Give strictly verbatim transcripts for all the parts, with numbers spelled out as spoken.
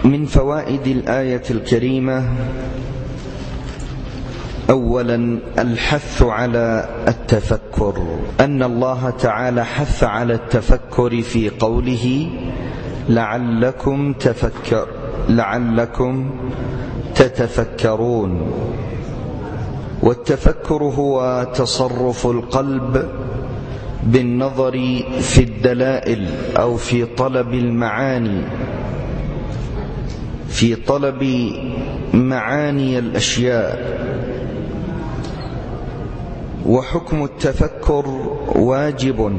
من فوائد الآية الكريمة: أولا الحث على التفكر، أن الله تعالى حث على التفكر في قوله لعلكم تفكر لعلكم تتفكرون. والتفكر هو تصرف القلب بالنظر في الدلائل أو في طلب المعاني في طلب معاني الأشياء. وحكم التفكر واجب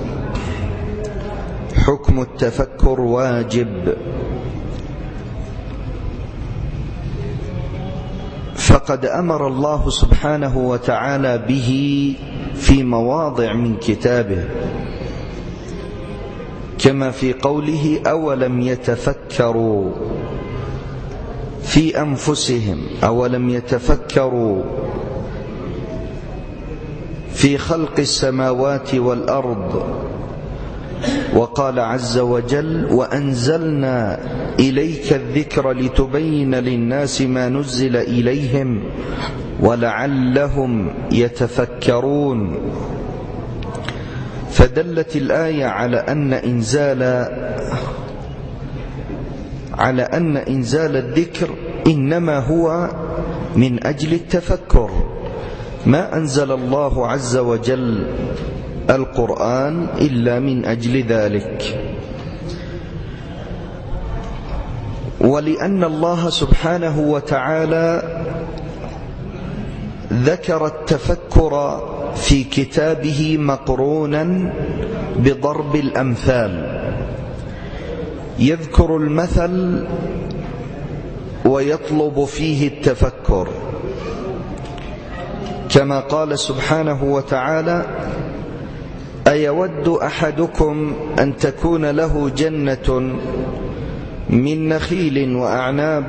حكم التفكر واجب فقد أمر الله سبحانه وتعالى به في مواضع من كتابه، كما في قوله أولم يتفكروا في أنفسهم أولم يتفكروا في خلق السماوات والأرض. وقال عز وجل وأنزلنا إليك الذكر لتبين للناس ما نزل إليهم ولعلهم يتفكرون. فدلت الآية على أن إنزال على أن إنزال الذكر إنما هو من أجل التفكر. ما أنزل الله عز وجل القرآن إلا من أجل ذلك. ولأن الله سبحانه وتعالى ذكر التفكر في كتابه مقرونا بضرب الأمثال، يذكر المثل ويطلب فيه التفكر، كما قال سبحانه وتعالى أيود أحدكم أن تكون له جنة من نخيل وأعناب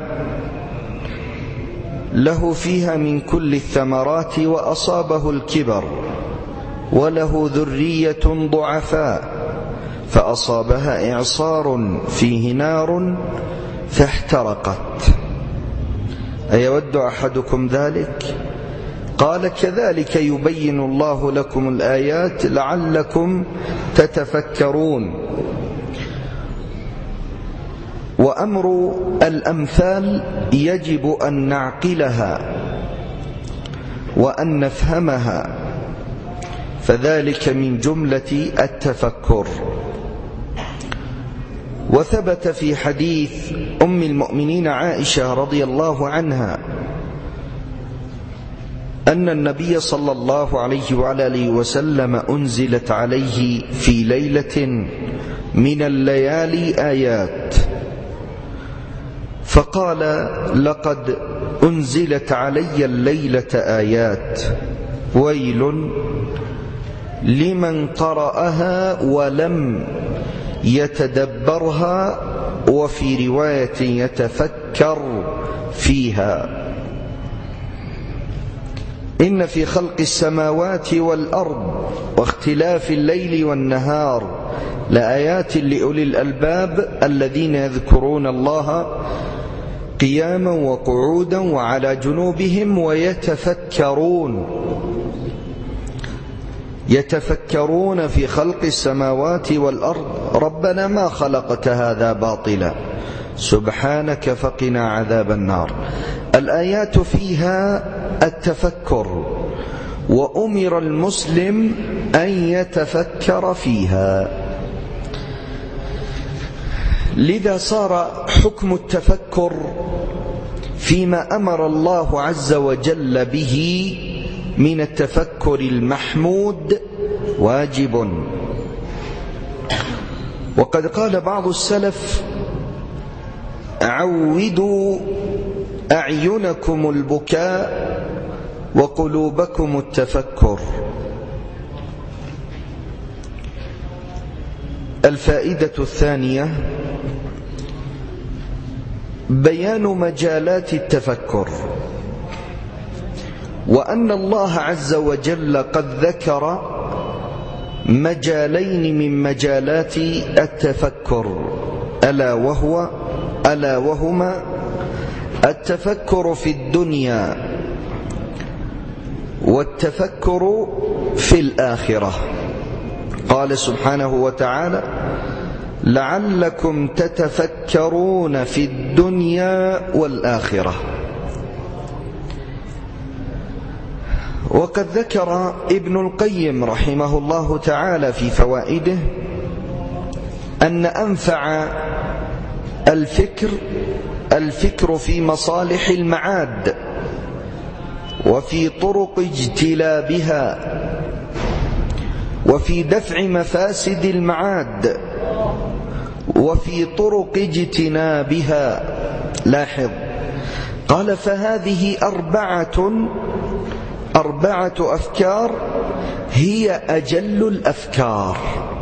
له فيها من كل الثمرات وأصابه الكبر وله ذرية ضعفاء فأصابها إعصار فيه نار فاحترقت. أيود أحدكم ذلك؟ قال كذلك يبين الله لكم الآيات لعلكم تتفكرون. وأمر الأمثال يجب أن نعقلها وأن نفهمها، فذلك من جملة التفكر. وثبت في حديث أم المؤمنين عائشة رضي الله عنها أن النبي صلى الله عليه وعلى آله وسلم أنزلت عليه في ليلة من الليالي آيات، فقال لقد أنزلت علي الليلة آيات ويل لمن قرأها ولم يتدبرها، وفي رواية يتفكر فيها. إن في خلق السماوات والأرض واختلاف الليل والنهار لآيات لأولي الألباب الذين يذكرون الله قياما وقعودا وعلى جنوبهم ويتفكرون يتفكرون في خلق السماوات والأرض ربنا ما خلقت هذا باطلا سبحانك فقنا عذاب النار. الآيات فيها التفكر، وأمر المسلم أن يتفكر فيها. لذا صار حكم التفكر فيما أمر الله عز وجل به من التفكر المحمود واجب. وقد قال بعض السلف عودوا أعينكم البكاء وقلوبكم التفكر. الفائدة الثانية بيان مجالات التفكر، وأن الله عز وجل قد ذكر مجالين من مجالات التفكر، ألا وهو ألا وهما التفكر في الدنيا والتفكر في الآخرة. قال سبحانه وتعالى: لعلكم تتفكرون في الدنيا والآخرة. وقد ذكر ابن القيم رحمه الله تعالى في فوائده أن أنفع الفكر الفكر في مصالح المعاد وفي طرق اجتلابها وفي دفع مفاسد المعاد وفي طرق اجتنابها. لاحظ، قال: فهذه أربعة أربعة أفكار هي أجل الأفكار.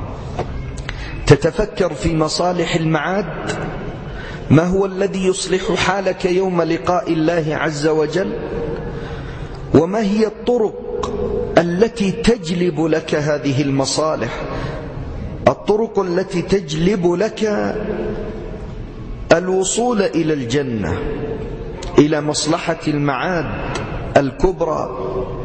تتفكر في مصالح المعاد، ما هو الذي يصلح حالك يوم لقاء الله عز وجل، وما هي الطرق التي تجلب لك هذه المصالح، الطرق التي تجلب لك الوصول إلى الجنة، إلى مصلحة المعاد الكبرى،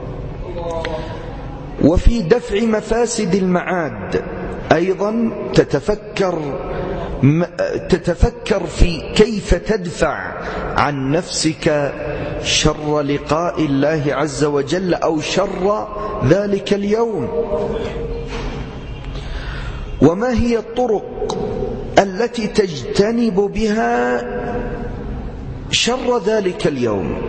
وفي دفع مفاسد المعاد أيضا تتفكر تتفكر في كيف تدفع عن نفسك شر لقاء الله عز وجل أو شر ذلك اليوم. وما هي الطرق التي تجتنب بها شر ذلك اليوم؟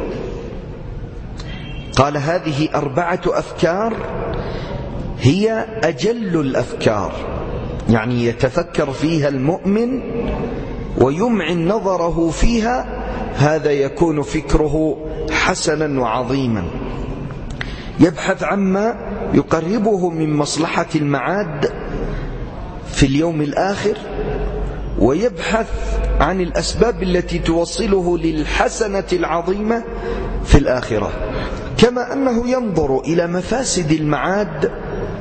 قال: هذه أربعة أفكار هي أجل الأفكار، يعني يتفكر فيها المؤمن ويمعن نظره فيها، هذا يكون فكره حسنا وعظيما، يبحث عما يقربه من مصلحة المعاد في اليوم الآخر، ويبحث عن الأسباب التي توصله للحسنة العظيمة في الآخرة، كما أنه ينظر إلى مفاسد المعاد،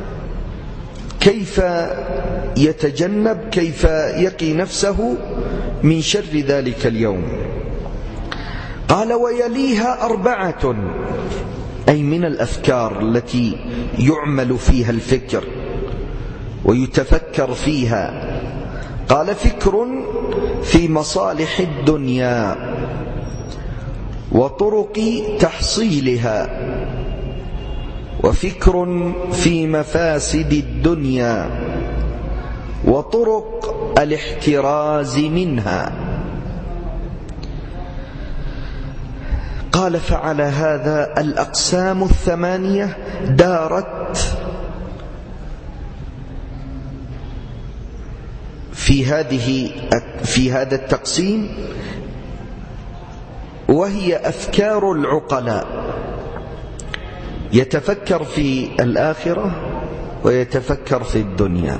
كيف يتجنب، كيف يقي نفسه من شر ذلك اليوم. قال: ويليها أربعة، أي من الأفكار التي يعمل فيها الفكر ويتفكر فيها. قال: فكر في مصالح الدنيا وطرق تحصيلها، وفكر في مفاسد الدنيا وطرق الاحتراز منها. قال: فعلى هذا الأقسام الثمانية دارت في هذه في هذا التقسيم، وهي أفكار العقلاء، يتفكر في الآخرة ويتفكر في الدنيا.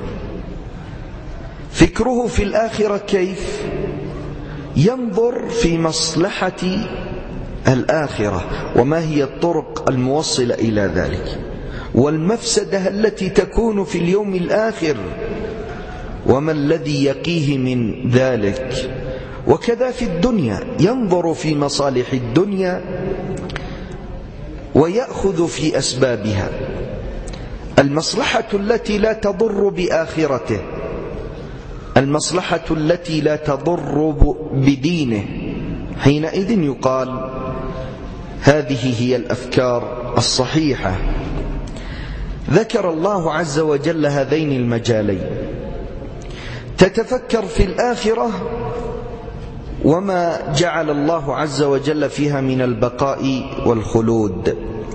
فكره في الآخرة كيف؟ ينظر في مصلحة الآخرة وما هي الطرق الموصلة إلى ذلك، والمفسدة التي تكون في اليوم الآخر وما الذي يقيه من ذلك. وكذا في الدنيا ينظر في مصالح الدنيا ويأخذ في أسبابها، المصلحة التي لا تضر بآخرته، المصلحة التي لا تضر بدينه، حينئذ يقال هذه هي الأفكار الصحيحة. ذكر الله عز وجل هذين المجالين، تتفكر في الآخرة وما جعل الله عز وجل فيها من البقاء والخلود،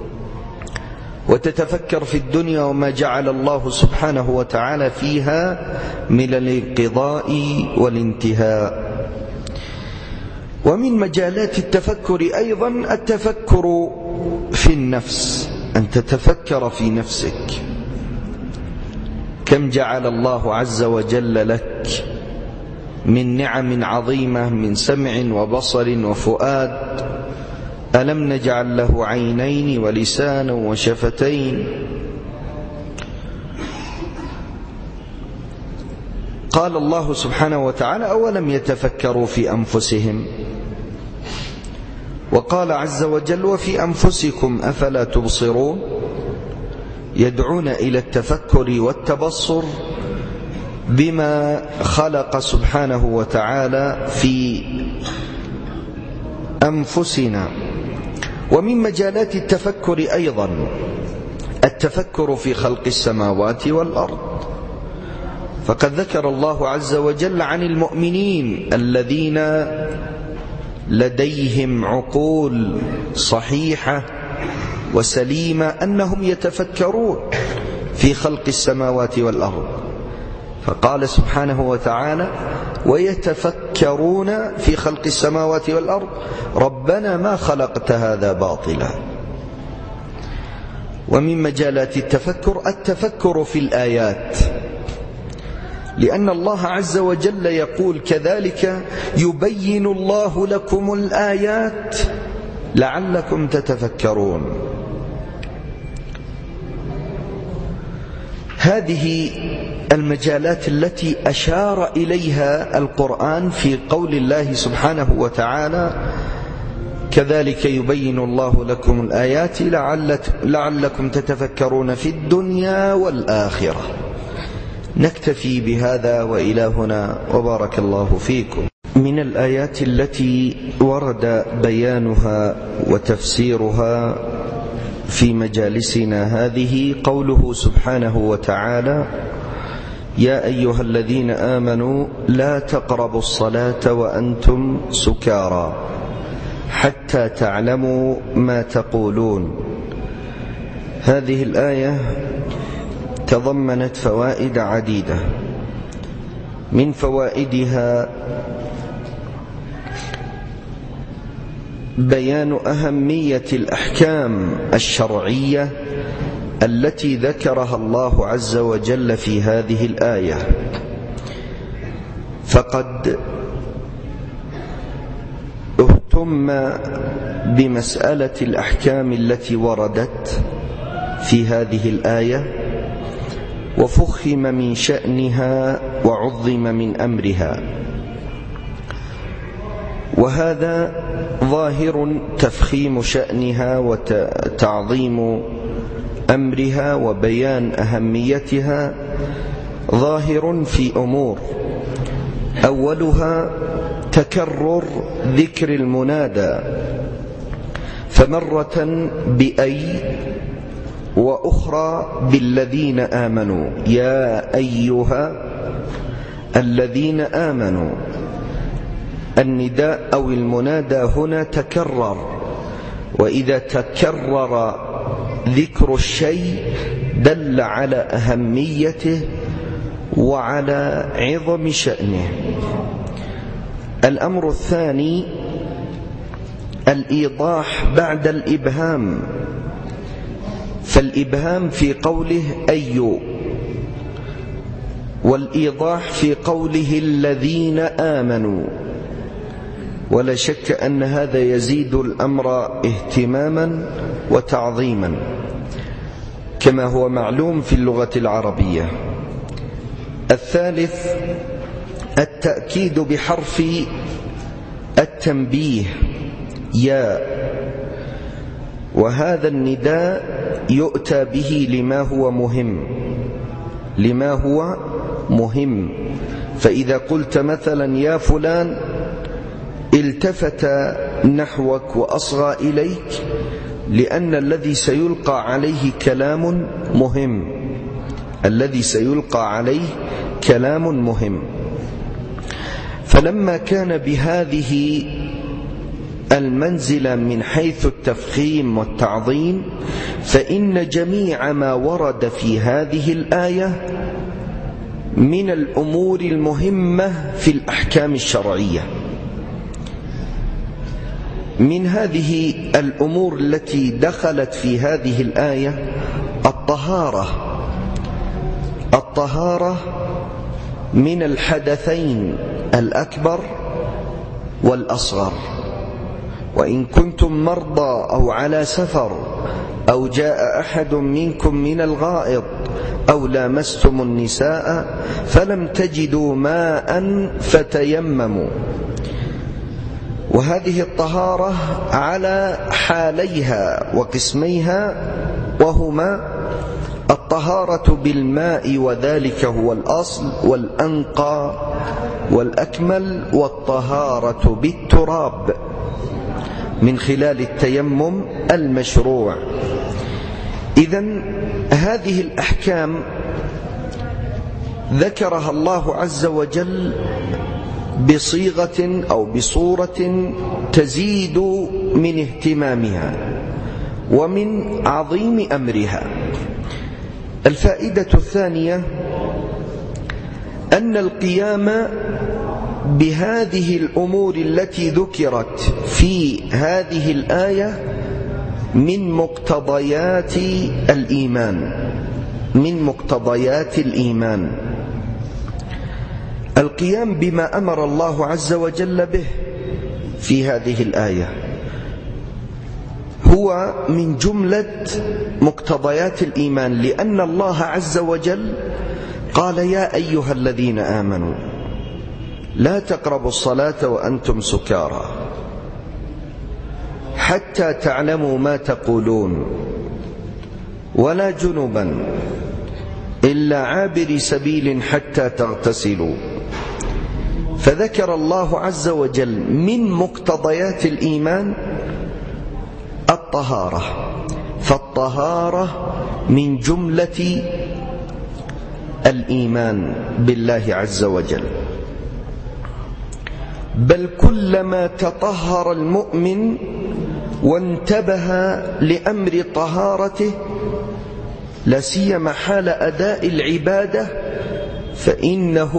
وتتفكر في الدنيا وما جعل الله سبحانه وتعالى فيها من الانقضاء والانتهاء. ومن مجالات التفكر أيضا التفكر في النفس، أن تتفكر في نفسك، كم جعل الله عز وجل لك من نعم عظيمة، من سمع وبصر وفؤاد. ألم نجعل له عينين ولسانا وشفتين. قال الله سبحانه وتعالى: أولم يتفكروا في أنفسهم. وقال عز وجل: وفي أنفسكم أفلا تبصرون. يدعون إلى التفكر والتبصر بما خلق سبحانه وتعالى في أنفسنا. ومن مجالات التفكر أيضا التفكر في خلق السماوات والأرض، فقد ذكر الله عز وجل عن المؤمنين الذين لديهم عقول صحيحة وسليمة أنهم يتفكرون في خلق السماوات والأرض، فقال سبحانه وتعالى: ويتفكرون في خلق السماوات والأرض ربنا ما خلقت هذا باطلا. ومن مجالات التفكر التفكر في الآيات، لأن الله عز وجل يقول: كذلك يبين الله لكم الآيات لعلكم تتفكرون. هذه المجالات التي أشار إليها القرآن في قول الله سبحانه وتعالى: كذلك يبين الله لكم الآيات لعلكم تتفكرون في الدنيا والآخرة. نكتفي بهذا وإلى هنا، وبارك الله فيكم. من الآيات التي ورد بيانها وتفسيرها في مجالسنا هذه قوله سبحانه وتعالى: يا أيها الذين آمنوا لا تقربوا الصلاة وأنتم سكارى حتى تعلموا ما تقولون. هذه الآية تضمنت فوائد عديدة، من فوائدها بيان أهمية الأحكام الشرعية التي ذكرها الله عز وجل في هذه الآية، فقد اهتم بمسألة الأحكام التي وردت في هذه الآية وفخم من شأنها وعظم من أمرها، وهذا ظاهر تفخيم شأنها وتعظيم أمرها وبيان أهميتها ظاهر في أمور: أولها تكرر ذكر المنادى، فمرة بأي وأخرى بالذين آمنوا، يا أيها الذين آمنوا. النداء أو المنادى هنا تكرر، وإذا تكرر ذكر الشيء دل على أهميته وعلى عظم شأنه. الأمر الثاني الإيضاح بعد الإبهام، فالإبهام في قوله أي، والإيضاح في قوله الذين آمنوا، ولا شك أن هذا يزيد الأمر اهتماما وتعظيما كما هو معلوم في اللغة العربية. الثالث التأكيد بحرف التنبيه يا، وهذا النداء يؤتى به لما هو مهم لما هو مهم فإذا قلت مثلا يا فلان التفت نحوك وأصغى إليك، لأن الذي سيلقى عليه كلام مهم الذي سيلقى عليه كلام مهم. فلما كان بهذه المنزلة من حيث التفخيم والتعظيم، فإن جميع ما ورد في هذه الآية من الأمور المهمة في الأحكام الشرعية. من هذه الأمور التي دخلت في هذه الآية الطهارة الطهارة من الحدثين الأكبر والأصغر. وإن كنتم مرضى أو على سفر أو جاء أحد منكم من الغائط أو لامستم النساء فلم تجدوا ماء فتيمموا. وهذه الطهارة على حاليها وقسميها، وهما الطهارة بالماء وذلك هو الأصل والأنقى والأكمل، والطهارة بالتراب من خلال التيمم المشروع. إذن هذه الأحكام ذكرها الله عز وجل بصيغة أو بصورة تزيد من اهتمامها ومن عظيم أمرها. الفائدة الثانية أن القيام بهذه الأمور التي ذكرت في هذه الآية من مقتضيات الإيمان من مقتضيات الإيمان القيام بما أمر الله عز وجل به في هذه الآية هو من جملة مقتضيات الإيمان، لأن الله عز وجل قال: يا أيها الذين آمنوا لا تقربوا الصلاة وأنتم سكارى حتى تعلموا ما تقولون ولا جنبا إلا عابر سبيل حتى تغتسلوا. فذكر الله عز وجل من مقتضيات الإيمان الطهارة، فالطهارة من جملة الإيمان بالله عز وجل. بل كلما تطهر المؤمن وانتبه لأمر طهارته لا سيما حال أداء العبادة فإنه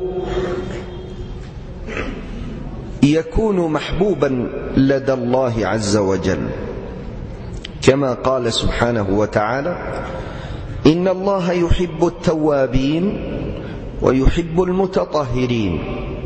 يكون محبوبا لدى الله عز وجل، كما قال سبحانه وتعالى: إن الله يحب التوابين ويحب المتطهرين.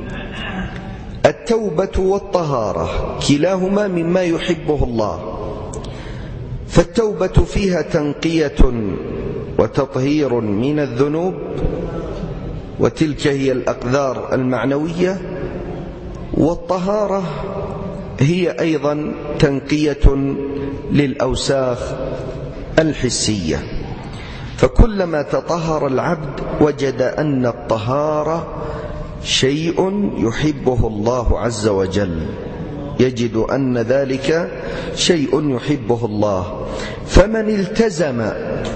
التوبة والطهارة كلاهما مما يحبه الله، فالتوبة فيها تنقية وتطهير من الذنوب، وتلك هي الأقدار المعنوية، والطهارة هي أيضا تنقية للأوساخ الحسية. فكلما تطهر العبد وجد أن الطهارة شيء يحبه الله عز وجل، يجد أن ذلك شيء يحبه الله. فمن التزم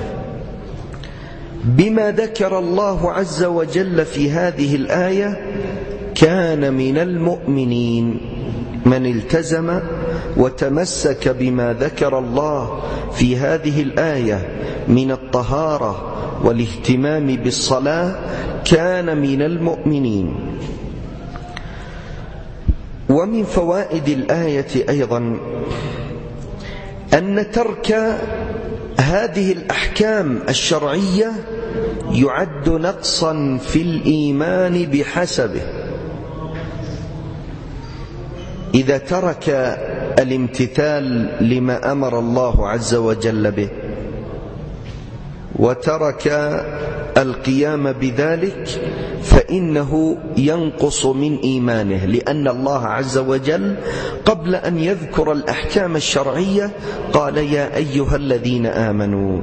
بما ذكر الله عز وجل في هذه الآية كان من المؤمنين. من التزم وتمسك بما ذكر الله في هذه الآية من الطهارة والاهتمام بالصلاة كان من المؤمنين. ومن فوائد الآية أيضا أن ترك هذه الأحكام الشرعية يعد نقصا في الإيمان بحسبه. إذا ترك الامتثال لما أمر الله عز وجل به وترك القيام بذلك فإنه ينقص من إيمانه، لأن الله عز وجل قبل أن يذكر الأحكام الشرعية قال: يا أيها الذين آمنوا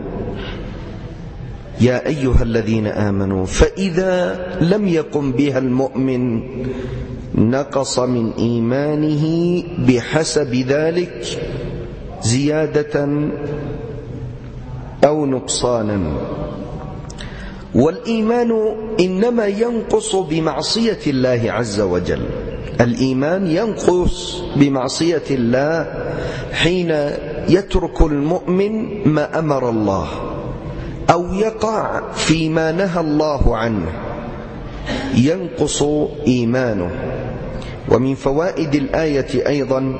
يا أيها الذين آمنوا. فإذا لم يقم بها المؤمن نقص من إيمانه بحسب ذلك زيادة أو نقصانا. والإيمان إنما ينقص بمعصية الله عز وجل. الإيمان ينقص بمعصية الله حين يترك المؤمن ما أمر الله أو يقع فيما نهى الله عنه، ينقص إيمانه. ومن فوائد الآية أيضا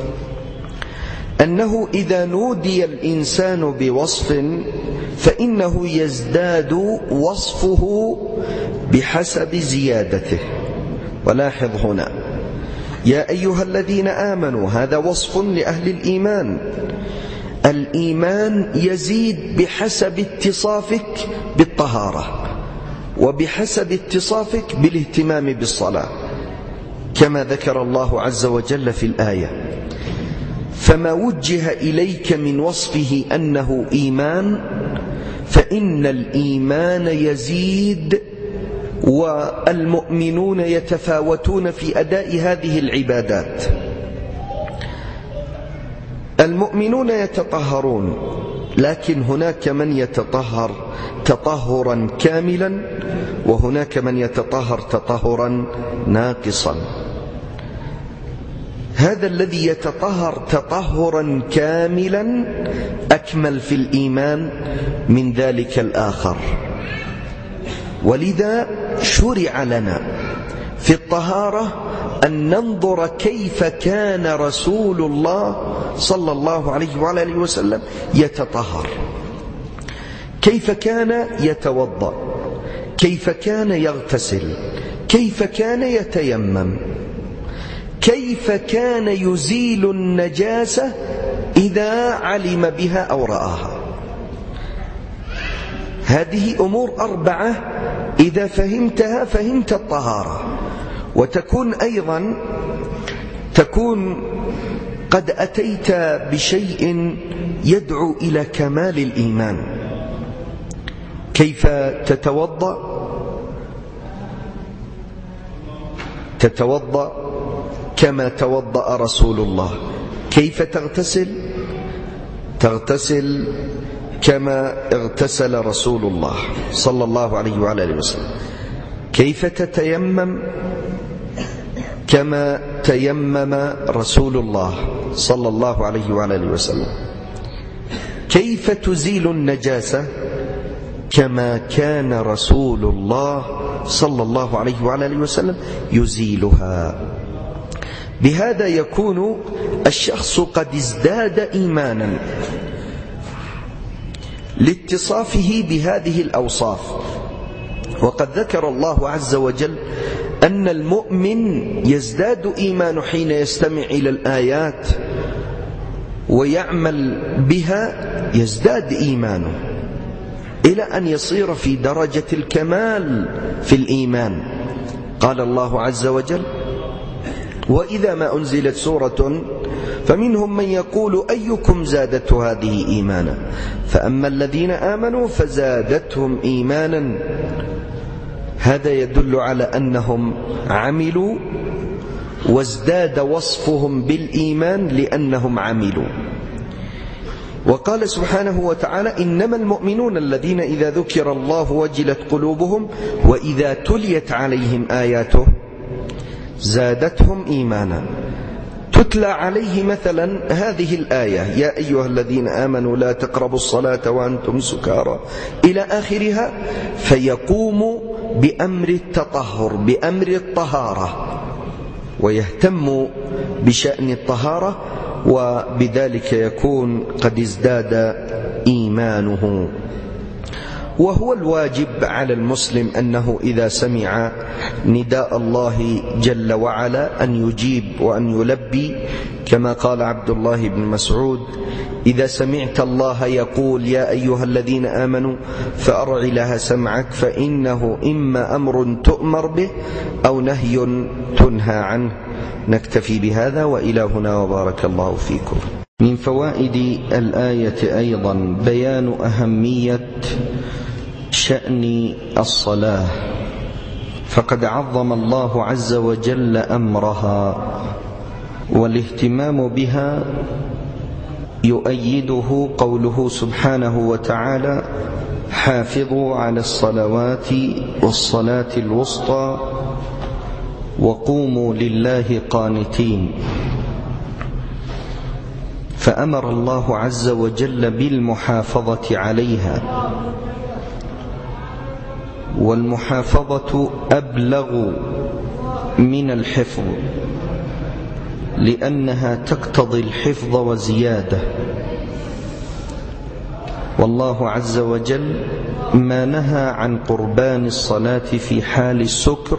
أنه إذا نودي الإنسان بوصف فإنه يزداد وصفه بحسب زيادته. ولاحظ هنا: يا أيها الذين آمنوا، هذا وصف لأهل الإيمان. الإيمان يزيد بحسب اتصافك بالطهارة وبحسب اتصافك بالاهتمام بالصلاة، كما ذكر الله عز وجل في الآية: فما وجه إليك من وصفه أنه إيمان فإن الإيمان يزيد، والمؤمنون يتفاوتون في أداء هذه العبادات. المؤمنون يتطهرون، لكن هناك من يتطهر تطهرا كاملا، وهناك من يتطهر تطهرا ناقصا. هذا الذي يتطهر تطهرا كاملا أكمل في الإيمان من ذلك الآخر، ولذا شرع لنا في الطهارة أن ننظر كيف كان رسول الله صلى الله عليه وعلى آله وسلم يتطهر، كيف كان يتوضأ، كيف كان يغتسل، كيف كان يتيمم، كيف كان يزيل النجاسة إذا علم بها أو رآها. هذه أمور أربعة إذا فهمتها فهمت الطهارة، وتكون أيضا تكون قد أتيت بشيء يدعو إلى كمال الإيمان. كيف تتوضأ؟ تتوضأ كما توضأ رسول الله. كيف تغتسل؟ تغتسل كما اغتسل رسول الله صلى الله عليه وعلى آله وسلم. كيف تتيمم؟ كما تيمم رسول الله صلى الله عليه وعلى آله وسلم. كيف تزيل النجاسة؟ كما كان رسول الله صلى الله عليه وعلى آله وسلم يزيلها. بهذا يكون الشخص قد ازداد إيمانا لاتصافه بهذه الأوصاف. وقد ذكر الله عز وجل أن المؤمن يزداد إيمان حين يستمع إلى الآيات ويعمل بها، يزداد إيمانه إلى أن يصير في درجة الكمال في الإيمان. قال الله عز وجل: وإذا ما أنزلت سورة فمنهم من يقول أيكم زادته هذه إيمانا فأما الذين آمنوا فزادتهم إيمانا. هذا يدل على أنهم عملوا، وازداد وصفهم بالإيمان لأنهم عملوا. وقال سبحانه وتعالى: إنما المؤمنون الذين إذا ذكر الله وجلت قلوبهم وإذا تليت عليهم آياته زادتهم إيمانا. تتلى عليه مثلا هذه الآية: يا أيها الذين آمنوا لا تقربوا الصلاة وأنتم سكارى إلى آخرها، فيقوم بأمر التطهر، بأمر الطهارة، ويهتم بشأن الطهارة، وبذلك يكون قد ازداد إيمانه. وهو الواجب على المسلم أنه إذا سمع نداء الله جل وعلا أن يجيب وأن يلبي، كما قال عبد الله بن مسعود: إذا سمعت الله يقول يا أيها الذين آمنوا فأرع لها سمعك، فإنه إما أمر تؤمر به أو نهي تنهى عنه. نكتفي بهذا، وإلى هنا، وبارك الله فيكم. من فوائد الآية أيضا بيان أهمية شأن الصلاة، فقد عظم الله عز وجل أمرها، والاهتمام بها يؤيده قوله سبحانه وتعالى: حافظوا على الصلوات والصلاة الوسطى وقوموا لله قانتين. فأمر الله عز وجل بالمحافظة عليها، والمحافظة أبلغ من الحفظ، لأنها تقتضي الحفظ وزيادة. والله عز وجل ما نهى عن قربان الصلاة في حال السكر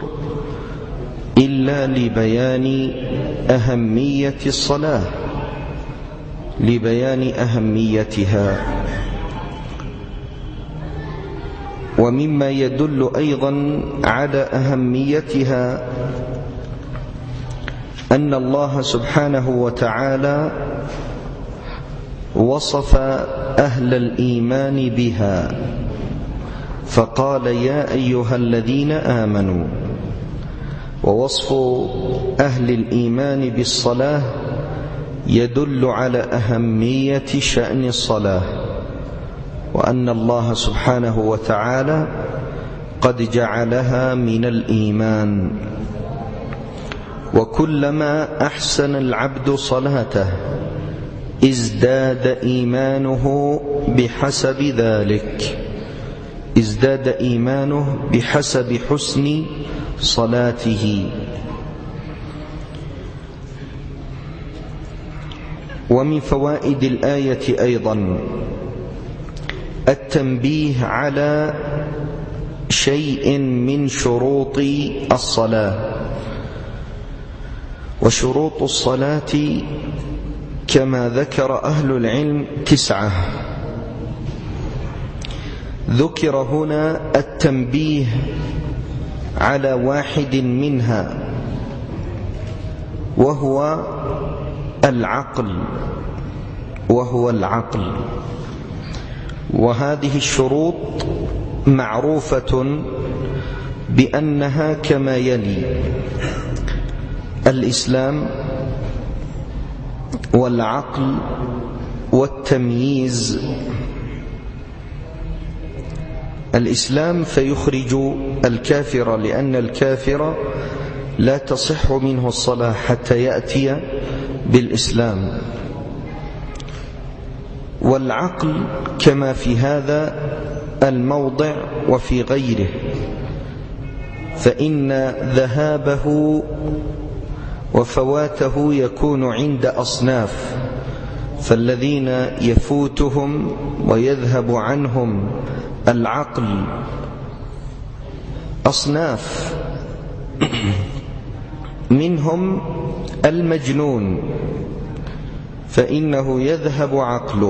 إلا لبيان أهمية الصلاة، لبيان أهميتها. ومما يدل أيضا على أهميتها أن الله سبحانه وتعالى وصف أهل الإيمان بها فقال يا أيها الذين آمنوا. ووصف أهل الإيمان بالصلاة يدل على أهمية شأن الصلاة، وأن الله سبحانه وتعالى قد جعلها من الإيمان. وكلما أحسن العبد صلاته ازداد إيمانه بحسب ذلك، ازداد إيمانه بحسب حسن صلاته. ومن فوائد الآية أيضا التنبيه على شيء من شروط الصلاة. وشروط الصلاة كما ذكر أهل العلم تسعة. ذكر هنا التنبيه على واحد منها وهو العقل وهو العقل وهذه الشروط معروفة بأنها كما يلي: الإسلام والعقل والتمييز. الإسلام فيخرج الكافر، لأن الكافر لا تصح منه الصلاة حتى يأتي بالإسلام. والعقل كما في هذا الموضع وفي غيره، فإن ذهابه وفواته يكون عند أصناف، فالذين يفوتهم ويذهب عنهم العقل أصناف، منهم المجنون فإنه يذهب عقله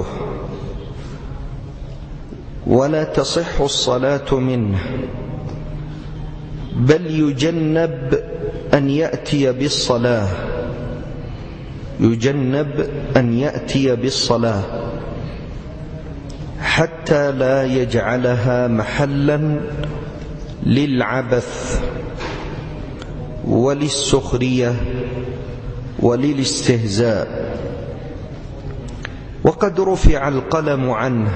ولا تصح الصلاة منه، بل يجنب أن يأتي بالصلاة، يجنب أن يأتي بالصلاة حتى لا يجعلها محلا للعبث وللسخرية وللاستهزاء. وقد رفع القلم عنه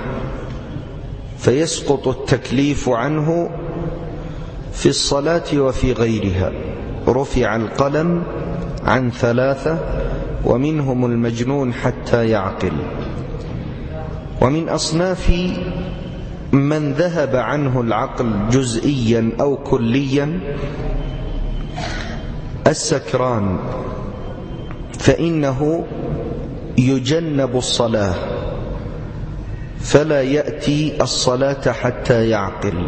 فيسقط التكليف عنه في الصلاة وفي غيرها. رفع القلم عن ثلاثة ومنهم المجنون حتى يعقل. ومن أصناف من ذهب عنه العقل جزئيا أو كليا السكران، فإنه يجنب الصلاة فلا يأتي الصلاة حتى يعقل،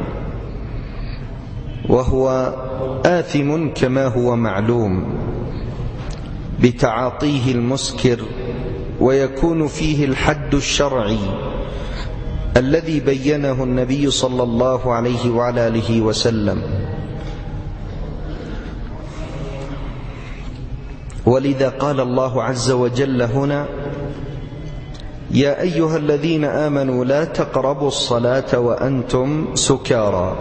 وهو آثم كما هو معلوم بتعاطيه المسكر، ويكون فيه الحد الشرعي الذي بينه النبي صلى الله عليه وعلى آله وسلم. ولذا قال الله عز وجل هنا: يا أيها الذين آمنوا لا تقربوا الصلاة وأنتم سكارى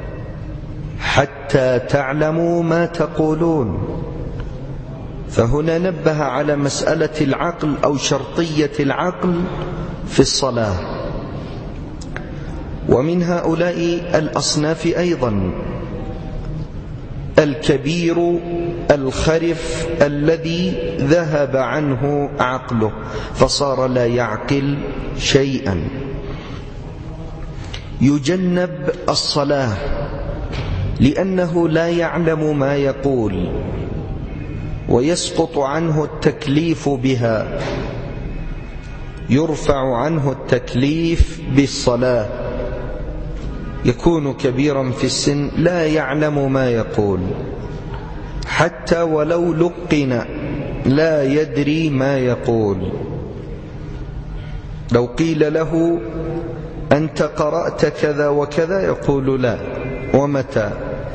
حتى تعلموا ما تقولون. فهنا نبه على مسألة العقل أو شرطية العقل في الصلاة. ومن هؤلاء الأصناف أيضا الكبير الخرف الذي ذهب عنه عقله فصار لا يعقل شيئا، يجنب الصلاة لأنه لا يعلم ما يقول ويسقط عنه التكليف بها، يرفع عنه التكليف بالصلاة، يكون كبيرا في السن لا يعلم ما يقول، حتى ولو لقن لا يدري ما يقول. لو قيل له أنت قرأت كذا وكذا يقول لا، ومتى؟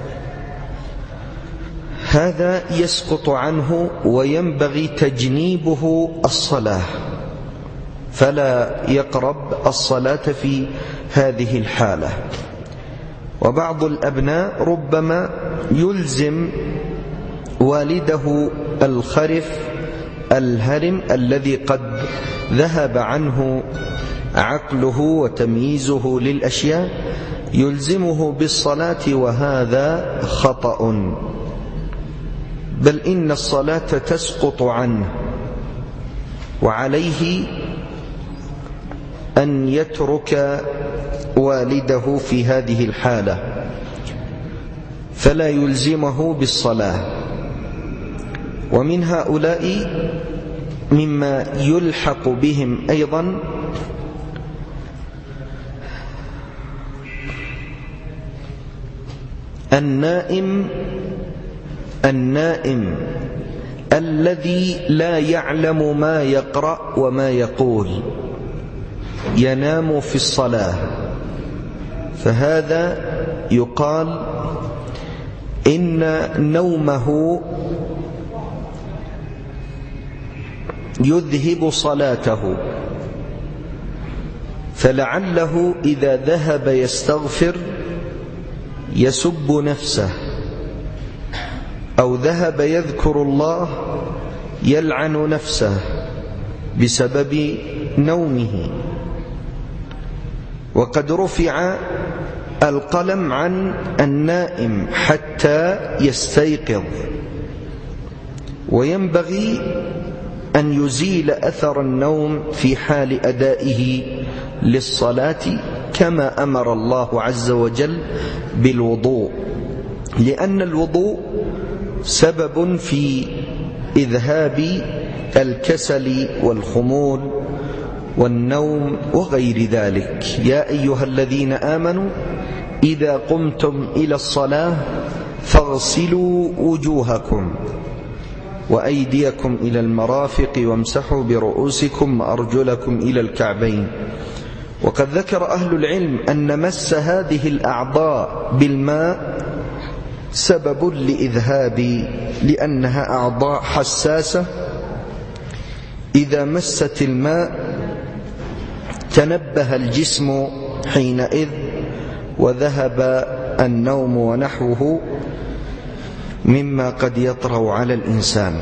هذا يسقط عنه وينبغي تجنيبه الصلاة، فلا يقرب الصلاة في هذه الحالة. وبعض الأبناء ربما يلزم والده الخرف الهرم الذي قد ذهب عنه عقله وتمييزه للأشياء، يلزمه بالصلاة، وهذا خطأ، بل إن الصلاة تسقط عنه، وعليه أن يترك والده في هذه الحالة، فلا يلزمه بالصلاة. ومن هؤلاء مما يلحق بهم أيضا النائم النائم الذي لا يعلم ما يقرأ وما يقول، ينام في الصلاة، فهذا يقال إن نومه يذهب صلاته، فلعله إذا ذهب يستغفر يسب نفسه، أو ذهب يذكر الله يلعن نفسه بسبب نومه. وقد رفع القلم عن النائم حتى يستيقظ، وينبغي أن يزيل أثر النوم في حال أدائه للصلاة، كما أمر الله عز وجل بالوضوء، لأن الوضوء سبب في إذهاب الكسل والخمول والنوم وغير ذلك. يا أيها الذين آمنوا إذا قمتم إلى الصلاة فاغسلوا وجوهكم وأيديكم إلى المرافق وامسحوا برؤوسكم وأرجلكم إلى الكعبين. وقد ذكر أهل العلم أن مس هذه الأعضاء بالماء سبب لإذهاب، لأنها أعضاء حساسة، إذا مست الماء تنبه الجسم حينئذ وذهب النوم ونحوه مما قد يطرأ على الإنسان.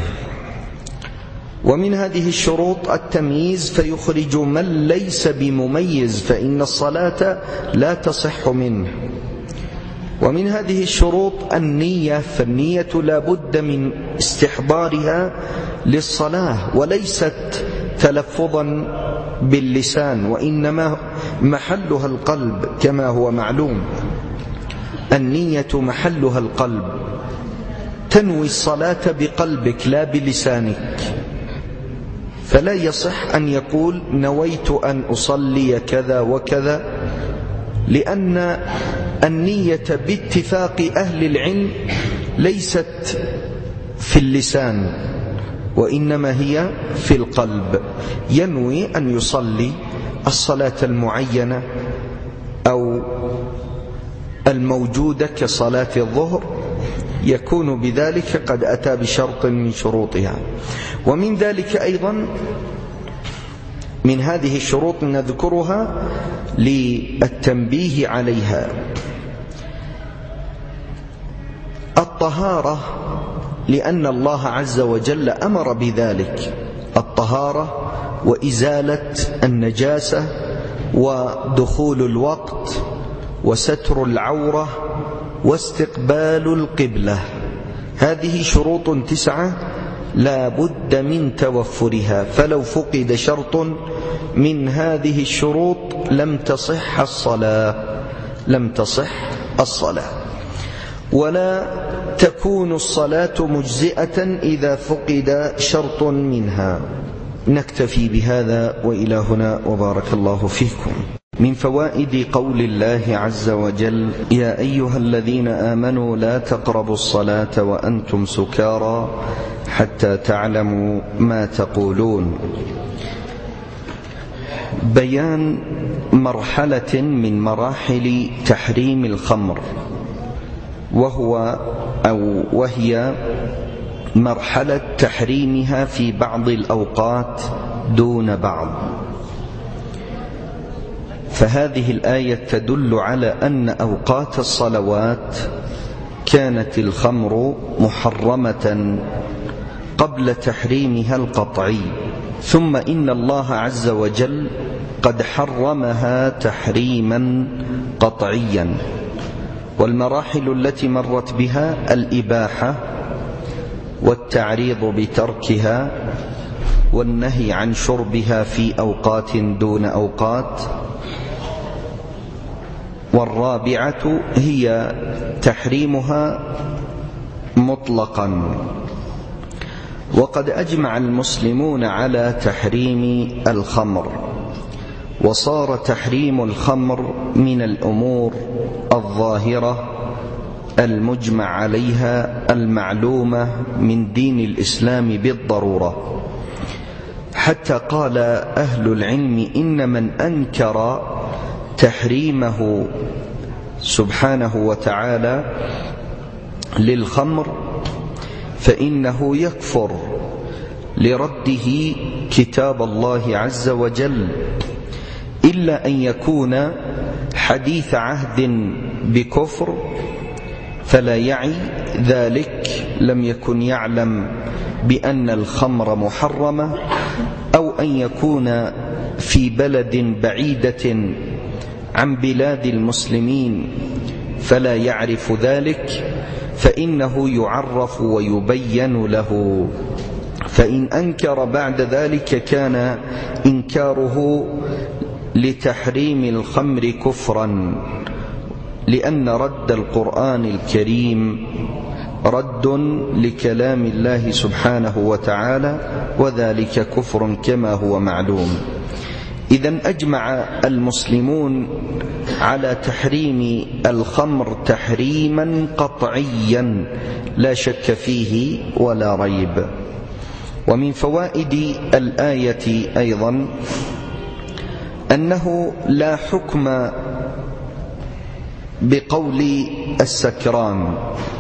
ومن هذه الشروط التمييز، فيخرج من ليس بمميز فإن الصلاة لا تصح منه. ومن هذه الشروط النية، فالنية لا بد من استحضارها للصلاة، وليست تلفظا باللسان، وإنما محلها القلب كما هو معلوم. النية محلها القلب، تنوي الصلاة بقلبك لا بلسانك، فلا يصح أن يقول نويت أن أصلي كذا وكذا، لأن النية باتفاق أهل العلم ليست في اللسان، وإنما هي في القلب. ينوي أن يصلي الصلاة المعينة أو الموجودة كصلاة الظهر، يكون بذلك قد أتى بشرط من شروطها. ومن ذلك أيضا من هذه الشروط نذكرها للتنبيه عليها الطهارة، لأن الله عز وجل أمر بذلك، الطهارة وإزالة النجاسة ودخول الوقت وستر العورة واستقبال القبلة، هذه شروط تسعة لا بد من توفرها، فلو فقد شرط من هذه الشروط لم تصح الصلاة لم تصح الصلاة ولا تكون الصلاة مجزئة إذا فقد شرط منها. نكتفي بهذا وإلى هنا، وبارك الله فيكم. من فوائد قول الله عز وجل: يا أيها الذين آمنوا لا تقربوا الصلاة وأنتم سكارى حتى تعلموا ما تقولون. بيان مرحلة من مراحل تحريم الخمر، وهو أو وهي مرحلة تحريمها في بعض الأوقات دون بعض. فهذه الآية تدل على أن أوقات الصلوات كانت الخمر محرمة قبل تحريمها القطعي، ثم إن الله عز وجل قد حرمها تحريما قطعيا. والمراحل التي مرت بها الإباحة والتعريض بتركها والنهي عن شربها في أوقات دون أوقات. والرابعة هي تحريمها مطلقا. وقد أجمع المسلمون على تحريم الخمر، وصار تحريم الخمر من الأمور الظاهرة المجمع عليها المعلومة من دين الإسلام بالضرورة، حتى قال أهل العلم إن من أنكر تحريمه سبحانه وتعالى للخمر فإنه يكفر لرده كتاب الله عز وجل، إلا أن يكون حديث عهد بكفر فلا يعي ذلك، لم يكن يعلم بأن الخمر محرمة، أو أن يكون في بلد بعيدة عن بلاد المسلمين فلا يعرف ذلك، فإنه يعرف ويبين له. فإن أنكر بعد ذلك كان إنكاره لتحريم الخمر كفرا، لأن رد القرآن الكريم رد لكلام الله سبحانه وتعالى، وذلك كفر كما هو معلوم. إذن أجمع المسلمون على تحريم الخمر تحريما قطعيا لا شك فيه ولا ريب. ومن فوائد الآية أيضا أنه لا حكم بقول السكران،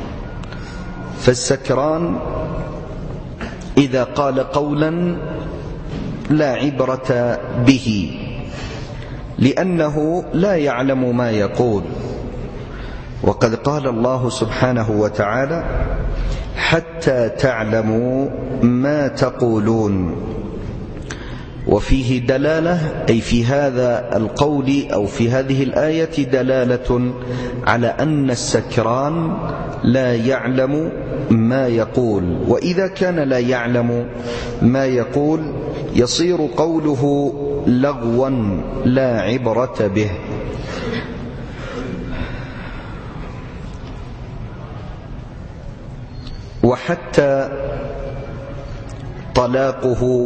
فالسكران إذا قال قولا لا عبرة به، لأنه لا يعلم ما يقول. وقد قال الله سبحانه وتعالى حتى تعلموا ما تقولون، وفيه دلالة، أي في هذا القول أو في هذه الآية دلالة على أن السكران لا يعلم ما يقول. وإذا كان لا يعلم ما يقول يصير قوله لغوا لا عبرة به. وحتى طلاقه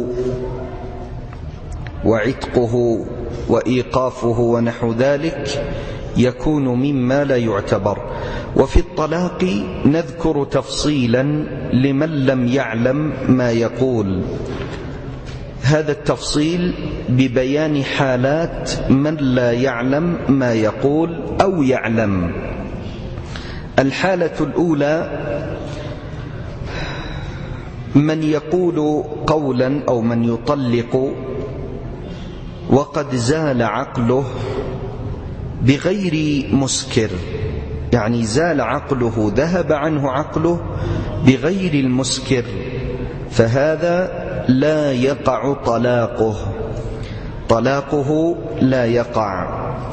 وعتقه وإيقافه ونحو ذلك يكون مما لا يعتبر. وفي الطلاق نذكر تفصيلا لمن لم يعلم ما يقول، هذا التفصيل ببيان حالات من لا يعلم ما يقول أو يعلم. الحالة الأولى من يقول قولا أو من يطلق وقد زال عقله بغير مسكر، يعني زال عقله، ذهب عنه عقله بغير المسكر، فهذا لا يقع طلاقه، طلاقه لا يقع.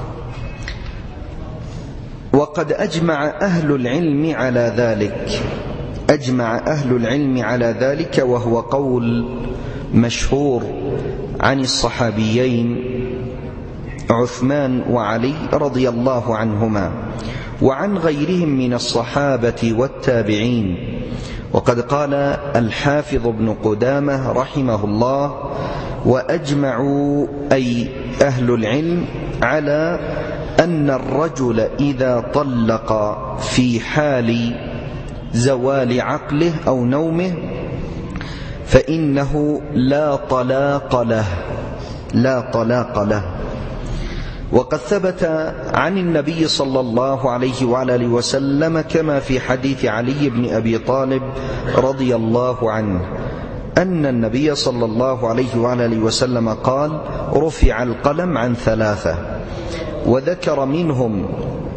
وقد أجمع أهل العلم على ذلك، أجمع أهل العلم على ذلك، وهو قول مشهور عن الصحابيين عثمان وعلي رضي الله عنهما، وعن غيرهم من الصحابة والتابعين. وقد قال الحافظ ابن قدامة رحمه الله: وأجمعوا أي أهل العلم على أن الرجل إذا طلق في حال زوال عقله أو نومه فإنه لا طلاق له، لا طلاق له. وقد ثبت عن النبي صلى الله عليه وعلى آله وسلم كما في حديث علي بن أبي طالب رضي الله عنه أن النبي صلى الله عليه وعلى آله وسلم قال: رفع القلم عن ثلاثة، وذكر منهم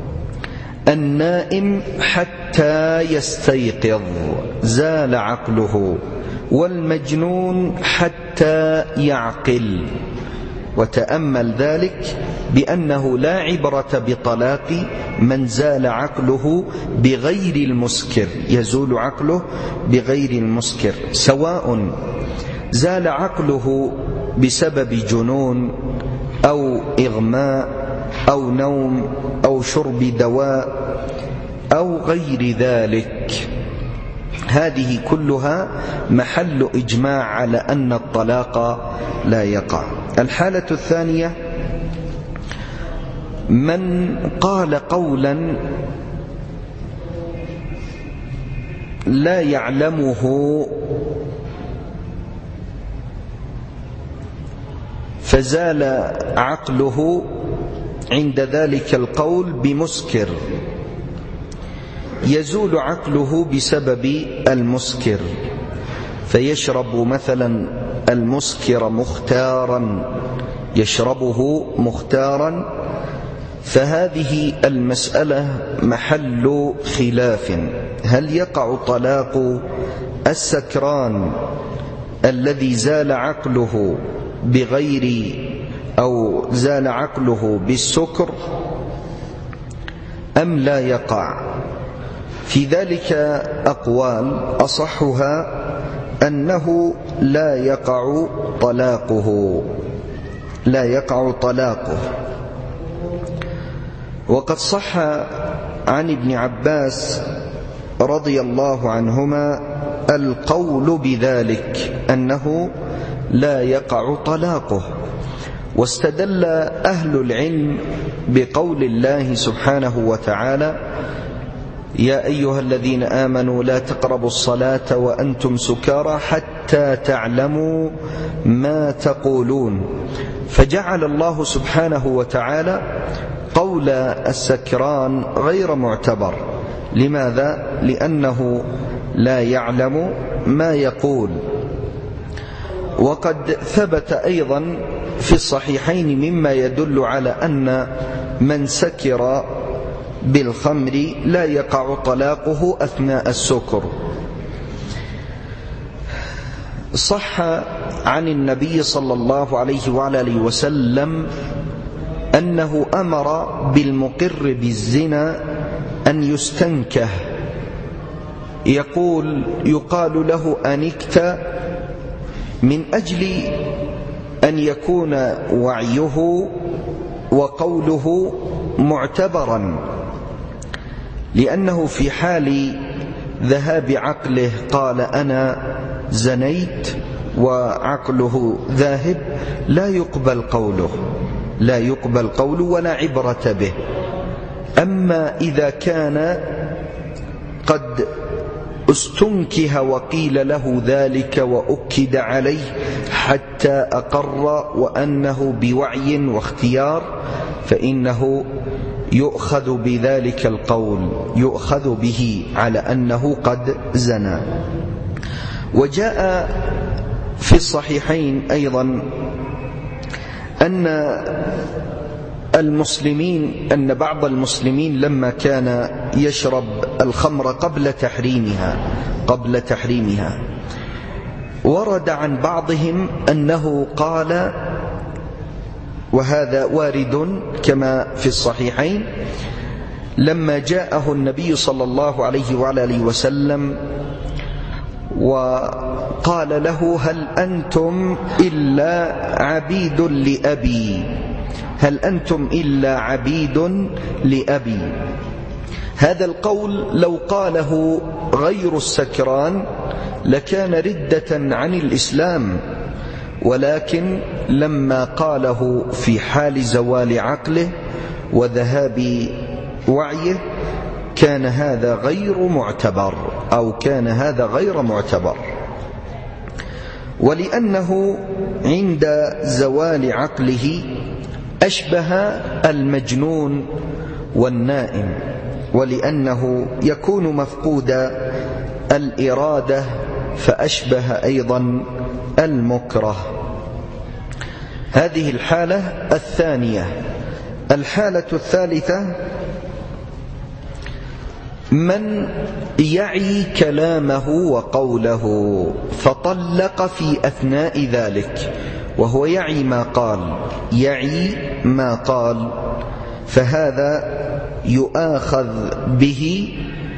النائم حتى يستيقظ زال عقله، والمجنون حتى يعقل. وتأمل ذلك بأنه لا عبرة بطلاق من زال عقله بغير المسكر، يزول عقله بغير المسكر، سواء زال عقله بسبب جنون أو إغماء أو نوم أو شرب دواء أو غير ذلك. هذه كلها محل إجماع على أن الطلاق لا يقع. الحالة الثانية من قال قولا لا يعلمه فزال عقله عند ذلك القول بمسكر، يزول عقله بسبب المسكر، فيشرب مثلا المسكر مختارا، يشربه مختارا، فهذه المسألة محل خلاف. هل يقع طلاق السكران الذي زال عقله بغير أو زال عقله بالسكر أم لا يقع؟ في ذلك أقوال، أصحها أنه لا يقع طلاقه، لا يقع طلاقه. وقد صح عن ابن عباس رضي الله عنهما القول بذلك، أنه لا يقع طلاقه. واستدل أهل العلم بقول الله سبحانه وتعالى: يا أيها الذين آمنوا لا تقربوا الصلاة وأنتم سكارى حتى تعلموا ما تقولون. فجعل الله سبحانه وتعالى قول السكران غير معتبر. لماذا؟ لأنه لا يعلم ما يقول. وقد ثبت أيضا في الصحيحين مما يدل على أن من سكر بالخمر لا يقع طلاقه أثناء السكر. صح عن النبي صلى الله عليه وعلى آله وسلم أنه أمر بالمقر بالزنا أن يستنكه، يقول يقال له أنكت، من أجل أن يكون وعيه وقوله معتبرا، لأنه في حال ذهاب عقله قال أنا زنيت وعقله ذاهب، لا يقبل قوله، لا يقبل قوله ولا عبرة به. أما إذا كان قد استنكه وقيل له ذلك وأكد عليه حتى أقر وأنه بوعي واختيار، فإنه يؤخذ بذلك القول، يؤخذ به على أنه قد زنى. وجاء في الصحيحين أيضا أن المسلمين أن بعض المسلمين لما كان يشرب الخمر قبل تحريمها قبل تحريمها ورد عن بعضهم أنه قال، وهذا وارد كما في الصحيحين، لما جاءه النبي صلى الله عليه وعلى آله وسلم وقال له: هل أنتم إلا عبيد لأبي، هل أنتم إلا عبيد لأبي. هذا القول لو قاله غير السكران لكان ردة عن الإسلام، ولكن لما قاله في حال زوال عقله وذهاب وعيه كان هذا غير معتبر، أو كان هذا غير معتبر. ولأنه عند زوال عقله أشبه المجنون والنائم، ولأنه يكون مفقود الإرادة فأشبه أيضا المكره. هذه الحالة الثانية. الحالة الثالثة من يعي كلامه وقوله فطلق في أثناء ذلك، وهو يعي ما قال يعي ما قال فهذا يؤاخذ به،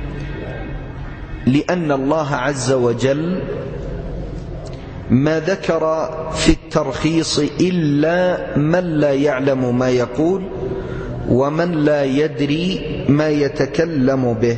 لأن الله عز وجل ما ذكر في الترخيص إلا من لا يعلم ما يقول ومن لا يدري ما يتكلم به.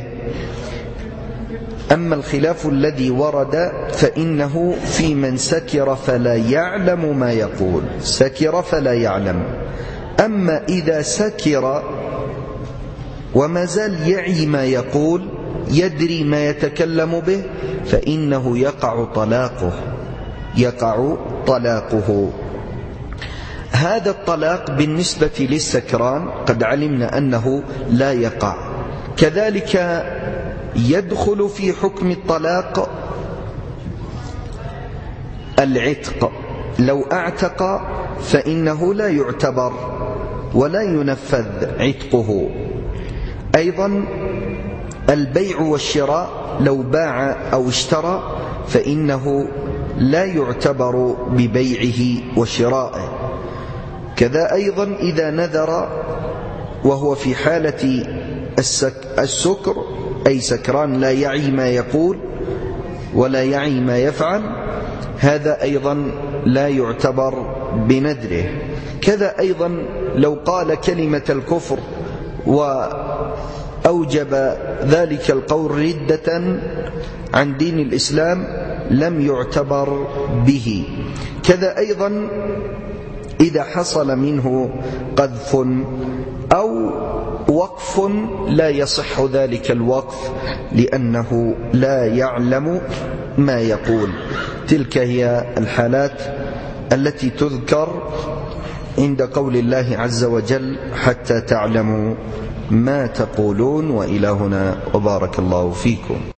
أما الخلاف الذي ورد فإنه في من سكر فلا يعلم ما يقول، سكر فلا يعلم. أما إذا سكر وما زال يعي ما يقول يدري ما يتكلم به فإنه يقع طلاقه يقع طلاقه. هذا الطلاق بالنسبة للسكران قد علمنا أنه لا يقع. كذلك يدخل في حكم الطلاق العتق، لو اعتق فإنه لا يعتبر ولا ينفذ عتقه. أيضا البيع والشراء، لو باع أو اشترى فإنه لا يعتبر ببيعه وشرائه. كذا أيضا إذا نذر وهو في حالة السكر أي سكران لا يعي ما يقول ولا يعي ما يفعل، هذا أيضا لا يعتبر بنذره. كذا أيضا لو قال كلمة الكفر وأوجب ذلك القول ردة عن دين الإسلام لم يعتبر به. كذا أيضا إذا حصل منه قذف أو وقف لا يصح ذلك الوقف لأنه لا يعلم ما يقول. تلك هي الحالات التي تذكر عند قول الله عز وجل حتى تعلموا ما تقولون. وإلى هنا وبارك الله فيكم.